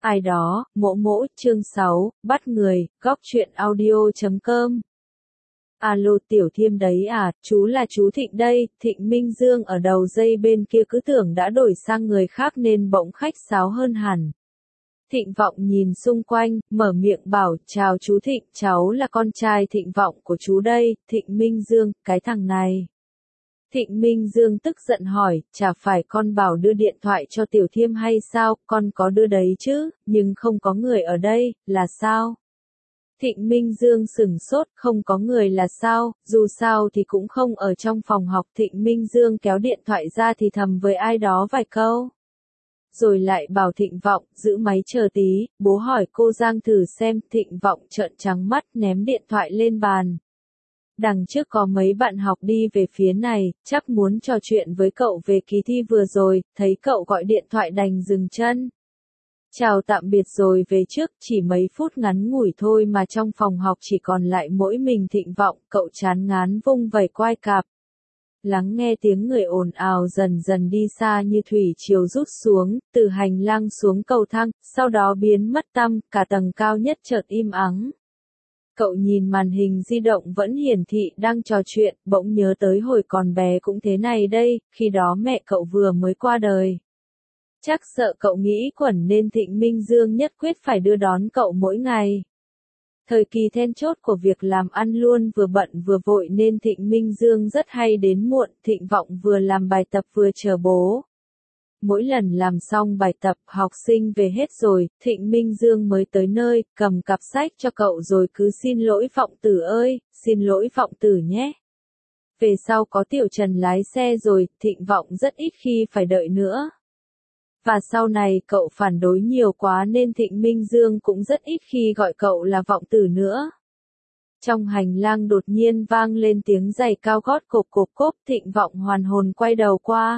Ai đó, mỗ mỗ, chương 6, bắt người, góc truyện audio.com. Alo Tiểu Thiêm đấy à, chú là chú Thịnh đây. Thịnh Minh Dương ở đầu dây bên kia cứ tưởng đã đổi sang người khác nên bỗng khách sáo hơn hẳn. Thịnh Vọng nhìn xung quanh, mở miệng bảo, chào chú Thịnh, cháu là con trai Thịnh Vọng của chú đây. Thịnh Minh Dương, cái thằng này. Thịnh Minh Dương tức giận hỏi, chả phải con bảo đưa điện thoại cho Tiểu Thiêm hay sao, con có đưa đấy chứ, nhưng không có người ở đây, là sao? Thịnh Minh Dương sửng sốt, không có người là sao, dù sao thì cũng không ở trong phòng học. Thịnh Minh Dương kéo điện thoại ra thì thầm với ai đó vài câu. Rồi lại bảo Thịnh Vọng, giữ máy chờ tí, bố hỏi cô Giang thử xem. Thịnh Vọng trợn trắng mắt ném điện thoại lên bàn. Đằng trước có mấy bạn học đi về phía này, chắc muốn trò chuyện với cậu về kỳ thi vừa rồi, thấy cậu gọi điện thoại đành dừng chân. Chào tạm biệt rồi về trước, chỉ mấy phút ngắn ngủi thôi mà trong phòng học chỉ còn lại mỗi mình Thịnh Vọng, cậu chán ngán vung vẩy quai cạp. Lắng nghe tiếng người ồn ào dần dần đi xa như thủy triều rút xuống, từ hành lang xuống cầu thang, sau đó biến mất tăm, cả tầng cao nhất chợt im ắng. Cậu nhìn màn hình di động vẫn hiển thị đang trò chuyện, bỗng nhớ tới hồi còn bé cũng thế này đây, khi đó mẹ cậu vừa mới qua đời. Chắc sợ cậu nghĩ quẩn nên Thịnh Minh Dương nhất quyết phải đưa đón cậu mỗi ngày. Thời kỳ then chốt của việc làm ăn luôn vừa bận vừa vội nên Thịnh Minh Dương rất hay đến muộn. Thịnh Vọng vừa làm bài tập vừa chờ bố. Mỗi lần làm xong bài tập, học sinh về hết rồi, Thịnh Minh Dương mới tới nơi, cầm cặp sách cho cậu rồi cứ xin lỗi Vọng Tử ơi, xin lỗi Vọng Tử nhé. Về sau có Tiểu Trần lái xe rồi, Thịnh Vọng rất ít khi phải đợi nữa. Và sau này cậu phản đối nhiều quá nên Thịnh Minh Dương cũng rất ít khi gọi cậu là Vọng Tử nữa. Trong hành lang đột nhiên vang lên tiếng giày cao gót cộp cộp cốp. Thịnh Vọng hoàn hồn quay đầu qua.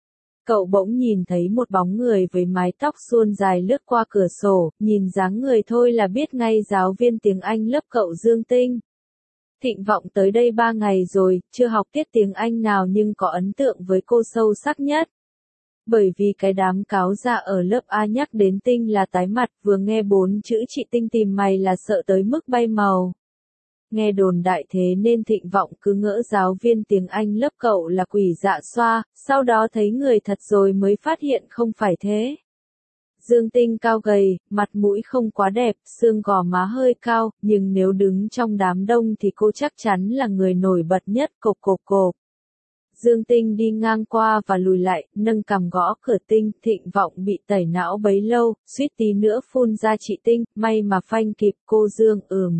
Cậu bỗng nhìn thấy một bóng người với mái tóc suôn dài lướt qua cửa sổ, nhìn dáng người thôi là biết ngay giáo viên tiếng Anh lớp cậu Dương Tinh. Thịnh Vọng tới đây 3 ngày rồi, chưa học tiết tiếng Anh nào nhưng có ấn tượng với cô sâu sắc nhất. Bởi vì cái đám cáo già ở lớp A nhắc đến Tinh là tái mặt, vừa nghe 4 chữ chị Tinh tìm mày là sợ tới mức bay màu. Nghe đồn đại thế nên Thịnh Vọng cứ ngỡ giáo viên tiếng Anh lớp cậu là quỷ dạ xoa, sau đó thấy người thật rồi mới phát hiện không phải thế. Dương Tinh cao gầy, mặt mũi không quá đẹp, xương gò má hơi cao, nhưng nếu đứng trong đám đông thì cô chắc chắn là người nổi bật nhất. Cộp cộp cộp. Dương Tinh đi ngang qua và lùi lại, nâng cằm gõ cửa Tinh. Thịnh Vọng bị tẩy não bấy lâu, suýt tí nữa phun ra chị Tinh, may mà phanh kịp. Cô Dương.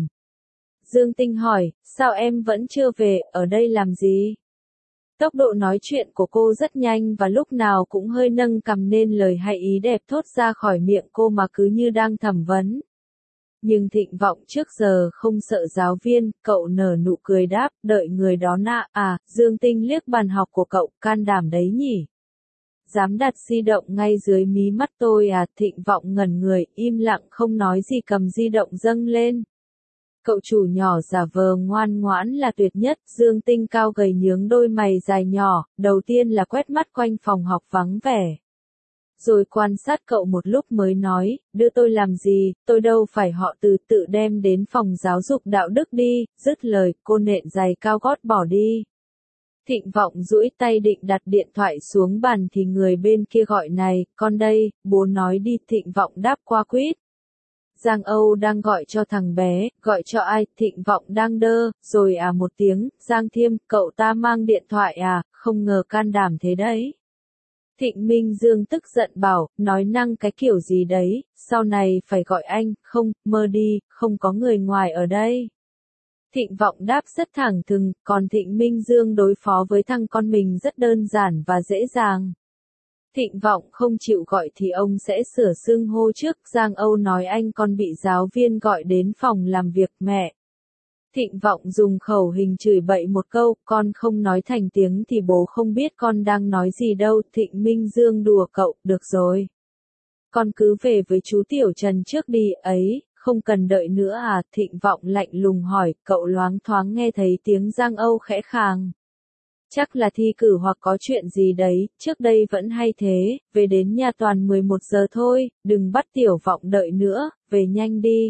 Dương Tinh hỏi, sao em vẫn chưa về, ở đây làm gì? Tốc độ nói chuyện của cô rất nhanh và lúc nào cũng hơi nâng cằm nên lời hay ý đẹp thốt ra khỏi miệng cô mà cứ như đang thẩm vấn. Nhưng Thịnh Vọng trước giờ không sợ giáo viên, cậu nở nụ cười đáp, đợi người đó nạ. À, Dương Tinh liếc bàn học của cậu, can đảm đấy nhỉ? Dám đặt di động ngay dưới mí mắt tôi à? Thịnh Vọng ngẩn người, im lặng không nói gì, cầm di động dâng lên. Cậu chủ nhỏ giả vờ ngoan ngoãn là tuyệt nhất. Dương Tinh cao gầy nhướng đôi mày dài nhỏ, đầu tiên là quét mắt quanh phòng học vắng vẻ. Rồi quan sát cậu một lúc mới nói, đưa tôi làm gì, tôi đâu phải họ Từ, tự đem đến phòng giáo dục đạo đức đi. Dứt lời, cô nện giày cao gót bỏ đi. Thịnh Vọng duỗi tay định đặt điện thoại xuống bàn thì người bên kia gọi này, con đây, bố nói đi. Thịnh Vọng đáp qua quýt. Giang Âu đang gọi cho thằng bé, gọi cho ai? Thịnh Vọng đang đơ, rồi à một tiếng. Giang Thiêm, cậu ta mang điện thoại à, không ngờ can đảm thế đấy. Thịnh Minh Dương tức giận bảo, nói năng cái kiểu gì đấy, sau này phải gọi anh. Không, mơ đi, không có người ngoài ở đây. Thịnh Vọng đáp rất thẳng thừng, còn Thịnh Minh Dương đối phó với thằng con mình rất đơn giản và dễ dàng. Thịnh Vọng không chịu gọi thì ông sẽ sửa xưng hô trước. Giang Âu nói anh con bị giáo viên gọi đến phòng làm việc. Mẹ! Thịnh Vọng dùng khẩu hình chửi bậy một câu, con không nói thành tiếng thì bố không biết con đang nói gì đâu. Thịnh Minh Dương đùa cậu, được rồi. Con cứ về với chú Tiểu Trần trước đi, ấy, không cần đợi nữa à? Thịnh Vọng lạnh lùng hỏi, cậu loáng thoáng nghe thấy tiếng Giang Âu khẽ khàng. Chắc là thi cử hoặc có chuyện gì đấy, trước đây vẫn hay thế, về đến nhà toàn 11 giờ thôi, đừng bắt Tiểu Vọng đợi nữa, về nhanh đi.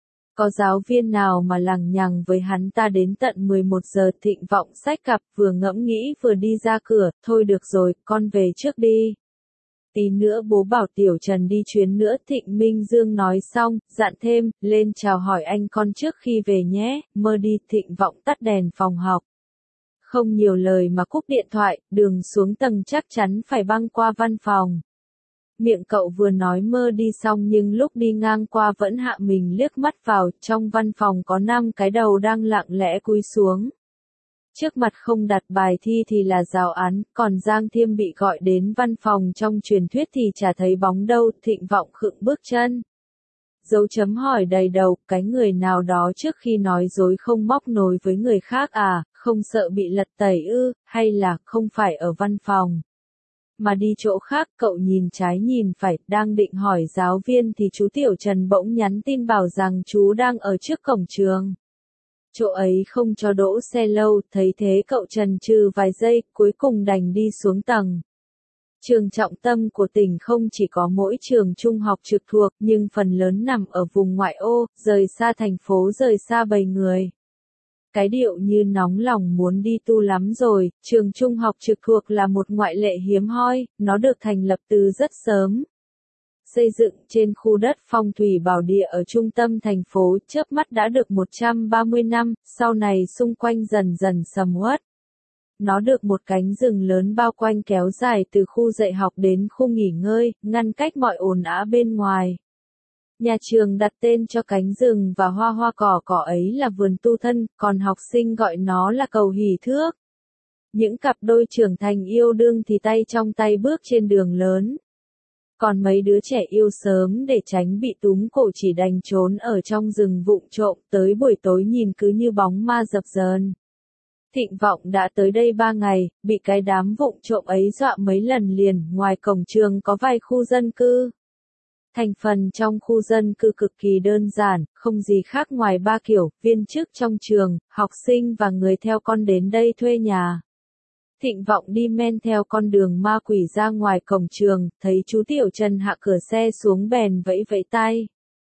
Có giáo viên nào mà lằng nhằng với hắn ta đến tận 11 giờ. Thịnh Vọng xách cặp vừa ngẫm nghĩ vừa đi ra cửa, thôi được rồi, con về trước đi. Tí nữa bố bảo Tiểu Trần đi chuyến nữa. Thịnh Minh Dương nói xong, dặn thêm, lên chào hỏi anh con trước khi về nhé, mơ đi. Thịnh Vọng tắt đèn phòng học. Không nhiều lời mà cúp điện thoại, đường xuống tầng chắc chắn phải băng qua văn phòng. Miệng cậu vừa nói mơ đi xong nhưng lúc đi ngang qua vẫn hạ mình liếc mắt vào, trong văn phòng có 5 cái đầu đang lặng lẽ cúi xuống. Trước mặt không đặt bài thi thì là giáo án, còn Giang Thiêm bị gọi đến văn phòng trong truyền thuyết thì chả thấy bóng đâu. Thịnh Vọng khựng bước chân. Dấu chấm hỏi đầy đầu, cái người nào đó trước khi nói dối không móc nối với người khác à, không sợ bị lật tẩy ư, hay là không phải ở văn phòng mà đi chỗ khác. Cậu nhìn trái nhìn phải, đang định hỏi giáo viên thì chú Tiểu Trần bỗng nhắn tin bảo rằng chú đang ở trước cổng trường. Chỗ ấy không cho đỗ xe lâu, thấy thế cậu chần chừ vài giây, cuối cùng đành đi xuống tầng. Trường trọng tâm của tỉnh không chỉ có mỗi trường trung học trực thuộc, nhưng phần lớn nằm ở vùng ngoại ô, rời xa thành phố, rời xa bầy người. Cái điệu như nóng lòng muốn đi tu lắm rồi. Trường trung học trực thuộc là một ngoại lệ hiếm hoi, nó được thành lập từ rất sớm. Xây dựng trên khu đất phong thủy bảo địa ở trung tâm thành phố, chớp mắt đã được 130 năm, sau này xung quanh dần dần sầm uất. Nó được một cánh rừng lớn bao quanh kéo dài từ khu dạy học đến khu nghỉ ngơi, ngăn cách mọi ồn ào bên ngoài. Nhà trường đặt tên cho cánh rừng và hoa hoa cỏ cỏ ấy là vườn tu thân, còn học sinh gọi nó là cầu hỷ thước. Những cặp đôi trưởng thành yêu đương thì tay trong tay bước trên đường lớn. Còn mấy đứa trẻ yêu sớm để tránh bị túm cổ chỉ đành trốn ở trong rừng vụng trộm, tới buổi tối nhìn cứ như bóng ma dập dờn. Thịnh Vọng đã tới đây 3 ngày, bị cái đám vụng trộm ấy dọa mấy lần liền. Ngoài cổng trường có vài khu dân cư. Thành phần trong khu dân cư cực kỳ đơn giản, không gì khác ngoài 3 kiểu, viên chức trong trường, học sinh và người theo con đến đây thuê nhà. Thịnh Vọng đi men theo con đường ma quỷ ra ngoài cổng trường, thấy chú Tiểu Trần hạ cửa xe xuống bèn vẫy vẫy tay.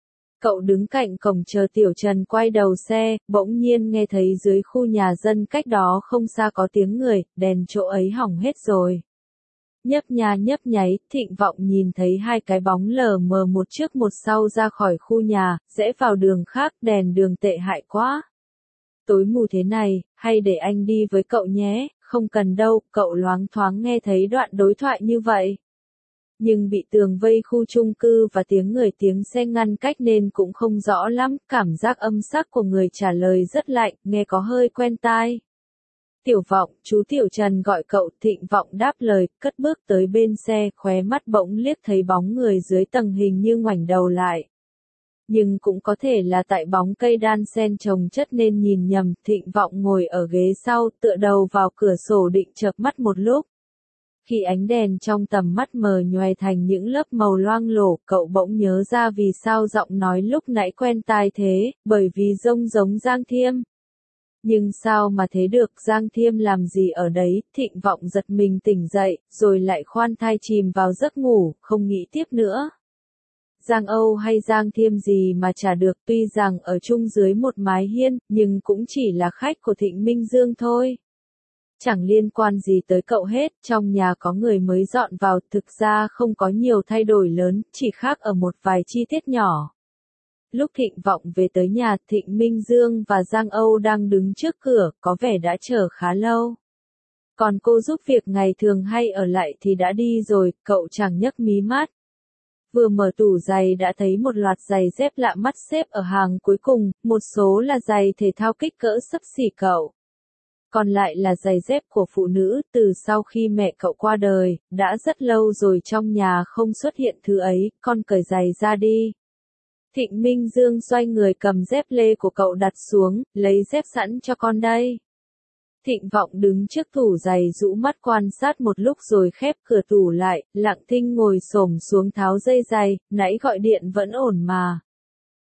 Cậu đứng cạnh cổng chờ Tiểu Trần quay đầu xe, bỗng nhiên nghe thấy dưới khu nhà dân cách đó không xa có tiếng người, đèn chỗ ấy hỏng hết rồi. Nhấp nha nhấp nháy, Thịnh Vọng nhìn thấy 2 cái bóng lờ mờ một trước một sau ra khỏi khu nhà, rẽ vào đường khác, đèn đường tệ hại quá. Tối mù thế này, hay để anh đi với cậu nhé, không cần đâu, cậu loáng thoáng nghe thấy đoạn đối thoại như vậy. Nhưng bị tường vây khu chung cư và tiếng người tiếng xe ngăn cách nên cũng không rõ lắm, cảm giác âm sắc của người trả lời rất lạnh, nghe có hơi quen tai. Tiểu Vọng, chú Tiểu Trần gọi cậu. Thịnh Vọng đáp lời, cất bước tới bên xe, khóe mắt bỗng liếc thấy bóng người dưới tầng hình như ngoảnh đầu lại. Nhưng cũng có thể là tại bóng cây đan sen chồng chất nên nhìn nhầm. Thịnh Vọng ngồi ở ghế sau, tựa đầu vào cửa sổ định chợp mắt một lúc. Khi ánh đèn trong tầm mắt mờ nhoài thành những lớp màu loang lổ, cậu bỗng nhớ ra vì sao giọng nói lúc nãy quen tai thế, bởi vì giống Giang Thiêm. Nhưng sao mà thế được, Giang Thiêm làm gì ở đấy? Thịnh Vọng giật mình tỉnh dậy, rồi lại khoan thai chìm vào giấc ngủ, không nghĩ tiếp nữa. Giang Âu hay Giang Thiêm gì mà chả được, tuy rằng ở chung dưới một mái hiên, nhưng cũng chỉ là khách của Thịnh Minh Dương thôi. Chẳng liên quan gì tới cậu hết, trong nhà có người mới dọn vào, thực ra không có nhiều thay đổi lớn, chỉ khác ở một vài chi tiết nhỏ. Lúc Thịnh Vọng về tới nhà, Thịnh Minh Dương và Giang Âu đang đứng trước cửa, có vẻ đã chờ khá lâu. Còn cô giúp việc ngày thường hay ở lại thì đã đi rồi, cậu chẳng nhấc mí mắt. Vừa mở tủ giày đã thấy một loạt giày dép lạ mắt xếp ở hàng cuối cùng, một số là giày thể thao kích cỡ xấp xỉ cậu. Còn lại là giày dép của phụ nữ, từ sau khi mẹ cậu qua đời, đã rất lâu rồi trong nhà không xuất hiện thứ ấy, con cởi giày ra đi. Thịnh Minh Dương xoay người cầm dép lê của cậu đặt xuống, lấy dép sẵn cho con đây. Thịnh Vọng đứng trước tủ giày rũ mắt quan sát một lúc rồi khép cửa tủ lại, lặng thinh ngồi xổm xuống tháo dây giày, nãy gọi điện vẫn ổn mà.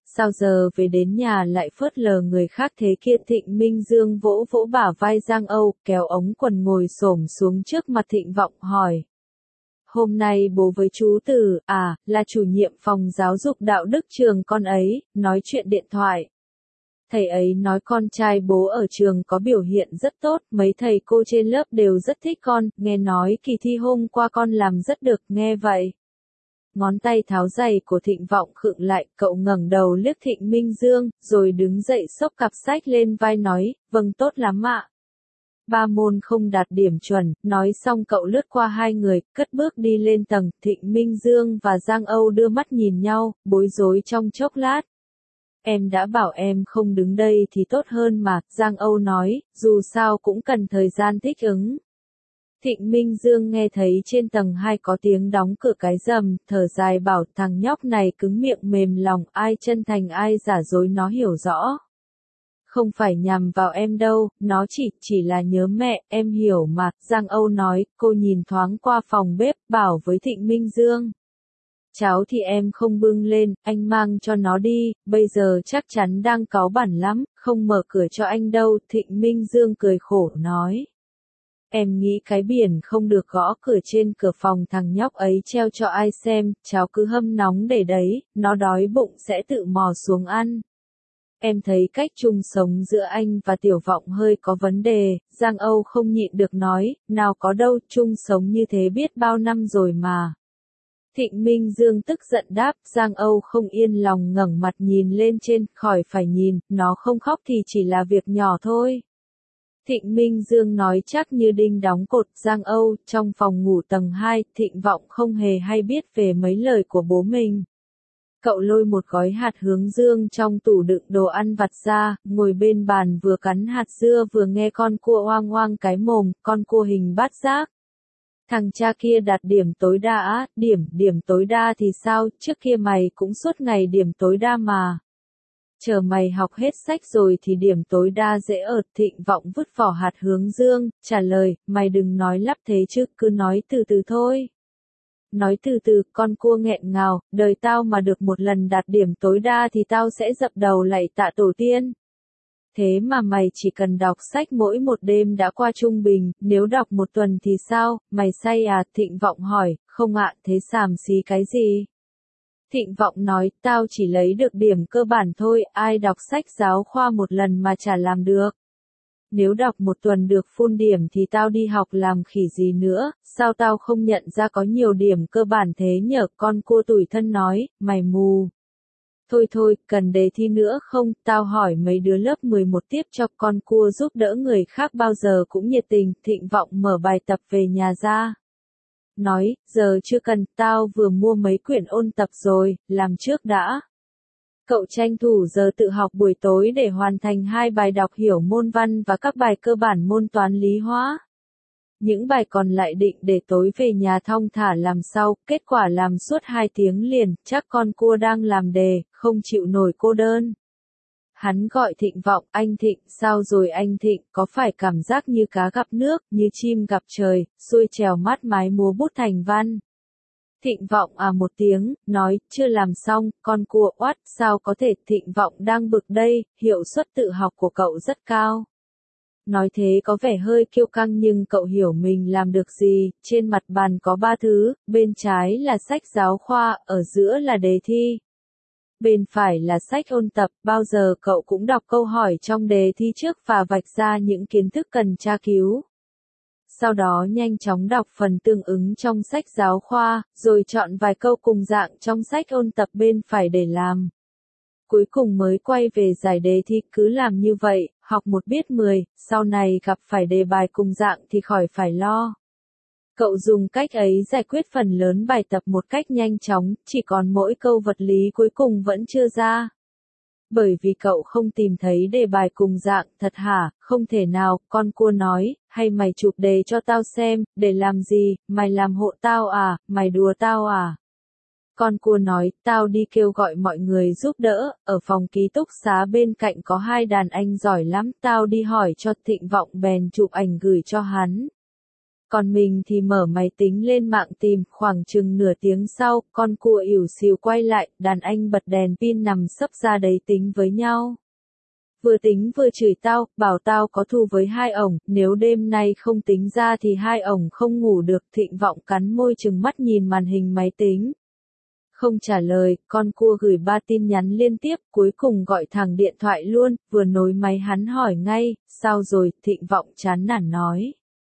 sao giờ về đến nhà lại phớt lờ người khác thế kia. Thịnh Minh Dương vỗ vỗ bả vai Giang Âu, kéo ống quần ngồi xổm xuống trước mặt Thịnh Vọng hỏi. Hôm nay bố với chú Từ, là chủ nhiệm phòng giáo dục đạo đức trường con ấy, nói chuyện điện thoại. Thầy ấy nói con trai bố ở trường có biểu hiện rất tốt, mấy thầy cô trên lớp đều rất thích con, nghe nói kỳ thi hôm qua con làm rất được, nghe vậy. Ngón tay tháo giày của Thịnh Vọng khựng lại, cậu ngẩng đầu liếc Thịnh Minh Dương, rồi đứng dậy xốc cặp sách lên vai nói, vâng tốt lắm ạ. 3 môn không đạt điểm chuẩn, nói xong cậu lướt qua hai người, cất bước đi lên tầng. Thịnh Minh Dương và Giang Âu đưa mắt nhìn nhau, bối rối trong chốc lát. Em đã bảo em không đứng đây thì tốt hơn mà, Giang Âu nói, dù sao cũng cần thời gian thích ứng. Thịnh Minh Dương nghe thấy trên tầng 2 có tiếng đóng cửa cái rầm, thở dài bảo thằng nhóc này cứng miệng mềm lòng, ai chân thành ai giả dối nó hiểu rõ. Không phải nhằm vào em đâu, nó chỉ là nhớ mẹ, em hiểu mà, Giang Âu nói. Cô nhìn thoáng qua phòng bếp, bảo với Thịnh Minh Dương. Cháo thì em không bưng lên, anh mang cho nó đi, bây giờ chắc chắn đang cáu bẳn lắm, không mở cửa cho anh đâu. Thịnh Minh Dương cười khổ nói. Em nghĩ cái biển không được gõ cửa trên cửa phòng thằng nhóc ấy treo cho ai xem, cháo cứ hâm nóng để đấy, nó đói bụng sẽ tự mò xuống ăn. Em thấy cách chung sống giữa anh và Tiểu Vọng hơi có vấn đề, Giang Âu không nhịn được nói, nào có đâu, chung sống như thế biết bao năm rồi mà. Thịnh Minh Dương tức giận đáp, Giang Âu không yên lòng ngẩng mặt nhìn lên trên, khỏi phải nhìn, nó không khóc thì chỉ là việc nhỏ thôi. Thịnh Minh Dương nói chắc như đinh đóng cột. Giang Âu, trong phòng ngủ tầng 2, Thịnh Vọng không hề hay biết về mấy lời của bố mình. Cậu lôi một gói hạt hướng dương trong tủ đựng đồ ăn vặt ra, ngồi bên bàn vừa cắn hạt dưa vừa nghe con cua oang oang cái mồm, con cua hình bát giác. Thằng cha kia đạt điểm tối đa á, điểm tối đa thì sao, trước kia mày cũng suốt ngày điểm tối đa mà. Chờ mày học hết sách rồi thì điểm tối đa dễ ợt. Thịnh Vọng vứt vỏ hạt hướng dương, trả lời, mày đừng nói lắp thế chứ, cứ nói từ từ thôi. Nói từ từ, con cua nghẹn ngào, đời tao mà được một lần đạt điểm tối đa thì tao sẽ dập đầu lạy tạ tổ tiên. Thế mà mày chỉ cần đọc sách mỗi một đêm đã qua trung bình, nếu đọc một tuần thì sao, mày say à? Thịnh Vọng hỏi, không ạ, thế xàm xí cái gì? Thịnh Vọng nói, tao chỉ lấy được điểm cơ bản thôi, ai đọc sách giáo khoa một lần mà chả làm được. Nếu đọc một tuần được full điểm thì tao đi học làm khỉ gì nữa, sao tao không nhận ra có nhiều điểm cơ bản thế nhở? Con cua tủi thân nói, mày mù. Thôi, cần đề thi nữa không? Tao hỏi mấy đứa lớp 11 tiếp cho. Con cua giúp đỡ người khác bao giờ cũng nhiệt tình. Thịnh Vọng mở bài tập về nhà ra. Nói, giờ chưa cần, tao vừa mua mấy quyển ôn tập rồi, làm trước đã. Cậu tranh thủ giờ tự học buổi tối để hoàn thành 2 bài đọc hiểu môn văn và các bài cơ bản môn toán lý hóa. Những bài còn lại định để tối về nhà thong thả làm sau, kết quả làm suốt 2 tiếng liền, chắc con cua đang làm đề, không chịu nổi cô đơn. Hắn gọi Thịnh Vọng, anh Thịnh, sao rồi anh Thịnh, có phải cảm giác như cá gặp nước, như chim gặp trời, xuôi trèo mát mái múa bút thành văn. Thịnh Vọng một tiếng, nói, chưa làm xong, con cua oát, sao có thể? Thịnh Vọng đang bực đây, hiệu suất tự học của cậu rất cao. Nói thế có vẻ hơi kiêu căng nhưng cậu hiểu mình làm được gì. Trên mặt bàn có 3 thứ, bên trái là sách giáo khoa, ở giữa là đề thi. Bên phải là sách ôn tập, bao giờ cậu cũng đọc câu hỏi trong đề thi trước và vạch ra những kiến thức cần tra cứu. Sau đó nhanh chóng đọc phần tương ứng trong sách giáo khoa, rồi chọn vài câu cùng dạng trong sách ôn tập bên phải để làm. Cuối cùng mới quay về giải đề thi, cứ làm như vậy, học một biết 10, sau này gặp phải đề bài cùng dạng thì khỏi phải lo. Cậu dùng cách ấy giải quyết phần lớn bài tập một cách nhanh chóng, chỉ còn mỗi câu vật lý cuối cùng vẫn chưa ra. Bởi vì cậu không tìm thấy đề bài cùng dạng, thật hả? Không thể nào, con cua nói, hay mày chụp đề cho tao xem, để làm gì, mày làm hộ tao à, mày đùa tao à? Con cua nói, tao đi kêu gọi mọi người giúp đỡ, ở phòng ký túc xá bên cạnh có 2 đàn anh giỏi lắm, tao đi hỏi cho. Thịnh Vọng bèn chụp ảnh gửi cho hắn. Còn mình thì mở máy tính lên mạng tìm, khoảng chừng nửa tiếng sau, con cua ỉu xìu quay lại, đàn anh bật đèn pin nằm sấp ra đấy tính với nhau. Vừa tính vừa chửi tao, bảo tao có thù với hai ổng, nếu đêm nay không tính ra thì hai ổng không ngủ được. Thịnh Vọng cắn môi trừng mắt nhìn màn hình máy tính. Không trả lời, con cua gửi 3 tin nhắn liên tiếp, cuối cùng gọi thẳng điện thoại luôn, vừa nối máy hắn hỏi ngay, sao rồi, Thịnh Vọng chán nản nói.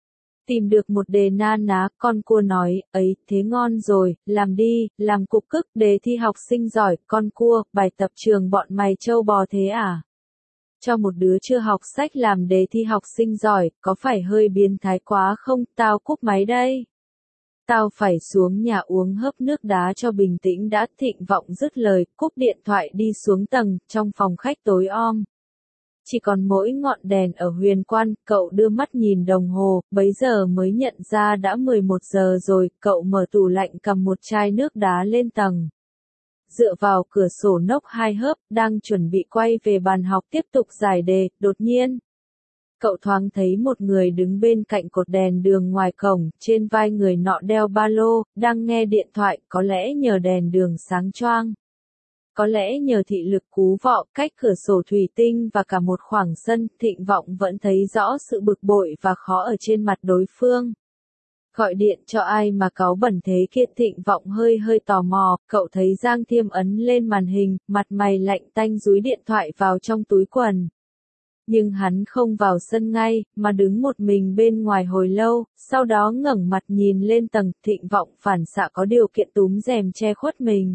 Tìm được một đề na ná, con cua nói, ấy, thế ngon rồi, làm đi, làm cục cức, đề thi học sinh giỏi, con cua, bài tập trường bọn mày trâu bò thế à? Cho một đứa chưa học sách làm đề thi học sinh giỏi, có phải hơi biến thái quá không, tao cúp máy đây. Tao phải xuống nhà uống hớp nước đá cho bình tĩnh đã. Thịnh Vọng dứt lời, cúp điện thoại đi xuống tầng, trong phòng khách tối om. Chỉ còn mỗi ngọn đèn ở huyền quan, cậu đưa mắt nhìn đồng hồ, bấy giờ mới nhận ra đã 11 giờ rồi, cậu mở tủ lạnh cầm một chai nước đá lên tầng. Dựa vào cửa sổ nốc hai hớp, đang chuẩn bị quay về bàn học tiếp tục giải đề, đột nhiên. Cậu thoáng thấy một người đứng bên cạnh cột đèn đường ngoài cổng, trên vai người nọ đeo ba lô, đang nghe điện thoại, có lẽ nhờ đèn đường sáng choang. Có lẽ nhờ thị lực cú vọ, cách cửa sổ thủy tinh và cả một khoảng sân, Thịnh Vọng vẫn thấy rõ sự bực bội và khó ở trên mặt đối phương. Gọi điện cho ai mà cáu bẩn thế kia? Thịnh Vọng hơi tò mò, cậu thấy Giang Thiêm ấn lên màn hình, mặt mày lạnh tanh dúi điện thoại vào trong túi quần. Nhưng hắn không vào sân ngay, mà đứng một mình bên ngoài hồi lâu, sau đó ngẩng mặt nhìn lên tầng. Thịnh Vọng phản xạ có điều kiện túm rèm che khuất mình.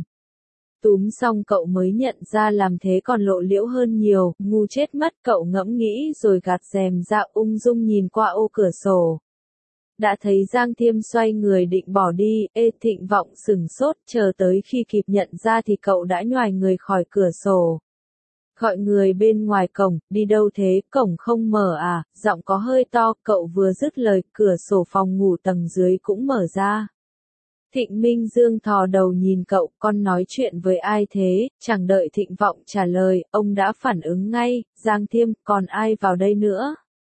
Túm xong cậu mới nhận ra làm thế còn lộ liễu hơn nhiều, ngu chết mất. Cậu ngẫm nghĩ rồi gạt rèm ra, ung dung nhìn qua ô cửa sổ. Đã thấy Giang Thiêm xoay người định bỏ đi, Thịnh Vọng sửng sốt, chờ tới khi kịp nhận ra thì cậu đã nhoài người khỏi cửa sổ. Gọi người bên ngoài cổng, đi đâu thế, cổng không mở à, giọng có hơi to, cậu vừa dứt lời, cửa sổ phòng ngủ tầng dưới cũng mở ra. Thịnh Minh Dương thò đầu nhìn cậu, con nói chuyện với ai thế? Chẳng đợi Thịnh Vọng trả lời, ông đã phản ứng ngay, Giang Thiêm, còn ai vào đây nữa?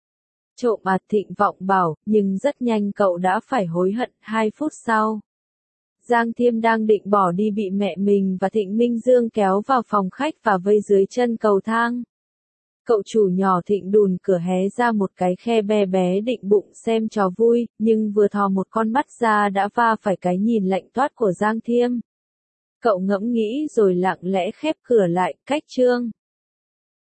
Trộm à? Thịnh Vọng bảo, nhưng rất nhanh cậu đã phải hối hận. 2 phút sau, Giang Thiêm đang định bỏ đi bị mẹ mình và Thịnh Minh Dương kéo vào phòng khách và vây dưới chân cầu thang. Cậu chủ nhỏ Thịnh đùn cửa hé ra một cái khe bé bé định bụng xem trò vui, nhưng vừa thò một con mắt ra đã va phải cái nhìn lạnh toát của Giang Thiêm. Cậu ngẫm nghĩ rồi lặng lẽ khép cửa lại, cách chương.